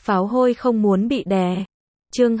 Pháo hôi không muốn bị đè. Chương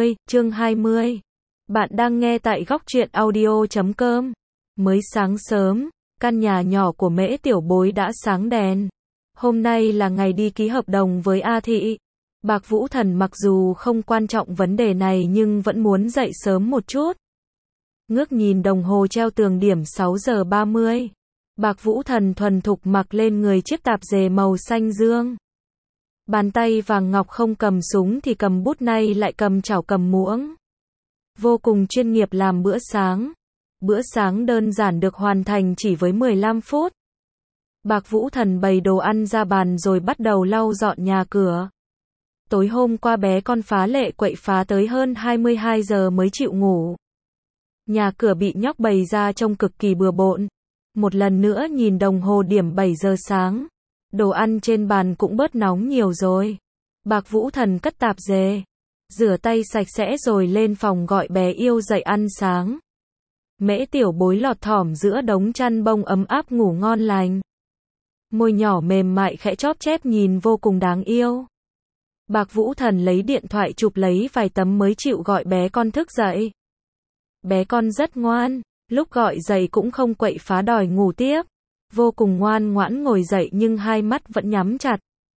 20. Bạn đang nghe tại góc truyện audio.com. Mới sáng sớm, căn nhà nhỏ của Mễ Tiểu Bối đã sáng đèn. Hôm nay là ngày đi ký hợp đồng với A Thị. Bạc Vũ Thần mặc dù không quan trọng vấn đề này nhưng vẫn muốn dậy sớm một chút. Ngước nhìn đồng hồ treo tường điểm 6 giờ 30. Bạc Vũ Thần thuần thục mặc lên người chiếc tạp dề màu xanh dương. Bàn tay vàng ngọc không cầm súng thì cầm bút, nay lại cầm chảo cầm muỗng. Vô cùng chuyên nghiệp làm bữa sáng. Bữa sáng đơn giản được hoàn thành chỉ với 15 phút. Bạc Vũ Thần bày đồ ăn ra bàn rồi bắt đầu lau dọn nhà cửa. Tối hôm qua bé con phá lệ quậy phá tới hơn 22 giờ mới chịu ngủ. Nhà cửa bị nhóc bày ra trông cực kỳ bừa bộn. Một lần nữa nhìn đồng hồ điểm 7 giờ sáng. Đồ ăn trên bàn cũng bớt nóng nhiều rồi. Bạc Vũ Thần cất tạp dề, rửa tay sạch sẽ rồi lên phòng gọi bé yêu dậy ăn sáng. Mễ Tiểu Bối lọt thỏm giữa đống chăn bông ấm áp ngủ ngon lành. Môi nhỏ mềm mại khẽ chóp chép nhìn vô cùng đáng yêu. Bạc Vũ Thần lấy điện thoại chụp lấy vài tấm mới chịu gọi bé con thức dậy. Bé con rất ngoan, lúc gọi dậy cũng không quậy phá đòi ngủ tiếp. Vô cùng ngoan ngoãn ngồi dậy nhưng hai mắt vẫn nhắm chặt.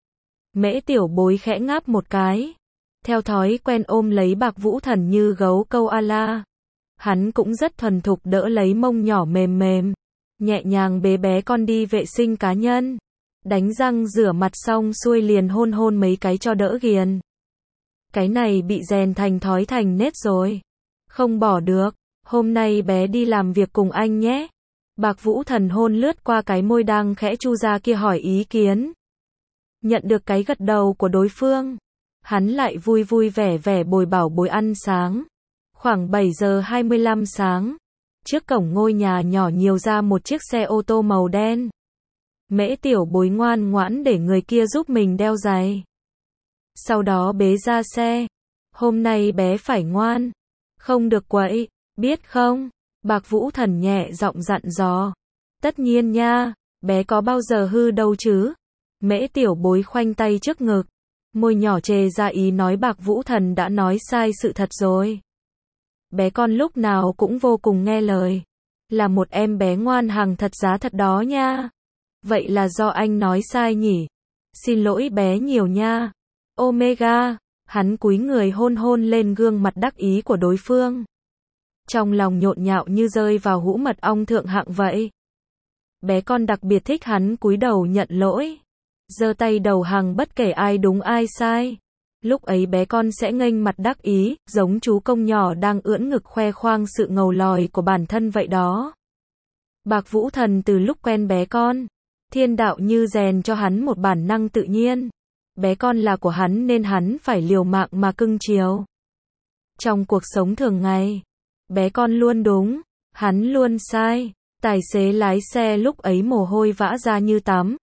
Mễ Tiểu Bối khẽ ngáp một cái. Theo thói quen ôm lấy Bạc Vũ Thần như gấu câu ala. Hắn cũng rất thuần thục đỡ lấy mông nhỏ mềm mềm. Nhẹ nhàng bế bé con đi vệ sinh cá nhân. Đánh răng rửa mặt xong xuôi liền hôn hôn mấy cái cho đỡ ghiền. Cái này bị rèn thành thói thành nết rồi. Không bỏ được. Hôm nay bé đi làm việc cùng anh nhé. Bạc Vũ Thần hôn lướt qua cái môi đang khẽ chu ra kia hỏi ý kiến. Nhận được cái gật đầu của đối phương. Hắn lại vui vui vẻ vẻ bồi bảo bối ăn sáng. Khoảng 7 giờ 25 sáng. Trước cổng ngôi nhà nhỏ nhiều ra một chiếc xe ô tô màu đen. Mễ Tiểu Bối ngoan ngoãn để người kia giúp mình đeo giày. Sau đó bế ra xe. Hôm nay bé phải ngoan. Không được quậy, biết không? Bạc Vũ Thần nhẹ giọng dặn dò. Tất nhiên nha, bé có bao giờ hư đâu chứ. Mễ Tiểu Bối khoanh tay trước ngực. Môi nhỏ chề ra ý nói Bạc Vũ Thần đã nói sai sự thật rồi. Bé con lúc nào cũng vô cùng nghe lời. Là một em bé ngoan hàng thật giá thật đó nha. Vậy là do anh nói sai nhỉ. Xin lỗi bé nhiều nha. Omega. Hắn cúi người hôn hôn lên gương mặt đắc ý của đối phương. Trong lòng nhộn nhạo như rơi vào hũ mật ong thượng hạng vậy. Bé con đặc biệt thích hắn cúi đầu nhận lỗi. Giơ tay đầu hàng bất kể ai đúng ai sai. Lúc ấy bé con sẽ nghênh mặt đắc ý, giống chú công nhỏ đang ưỡn ngực khoe khoang sự ngầu lòi của bản thân vậy đó. Bạc Vũ Thần từ lúc quen bé con, thiên đạo như rèn cho hắn một bản năng tự nhiên. Bé con là của hắn nên hắn phải liều mạng mà cưng chiều. Trong cuộc sống thường ngày, bé con luôn đúng, hắn luôn sai. Tài xế lái xe lúc ấy mồ hôi vã ra như tắm.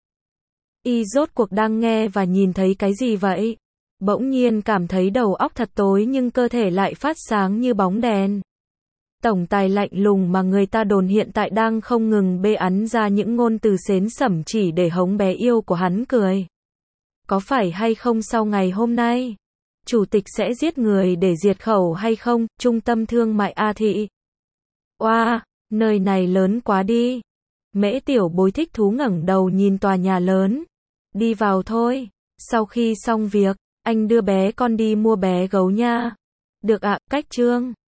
Y rốt cuộc đang nghe và nhìn thấy cái gì vậy? Bỗng nhiên cảm thấy đầu óc thật tối nhưng cơ thể lại phát sáng như bóng đèn. Tổng tài lạnh lùng mà người ta đồn hiện tại đang không ngừng bê ẵn ra những ngôn từ xến xẩm chỉ để hống bé yêu của hắn cười. Có phải hay không sau ngày hôm nay, chủ tịch sẽ giết người để diệt khẩu hay không? Trung tâm thương mại A Thị. Oa, nơi này lớn quá đi. Mễ Tiểu Bối thích thú ngẩng đầu nhìn tòa nhà lớn. Đi vào thôi. Sau khi xong việc, anh đưa bé con đi mua bé gấu nha. Được ạ, cách Trương.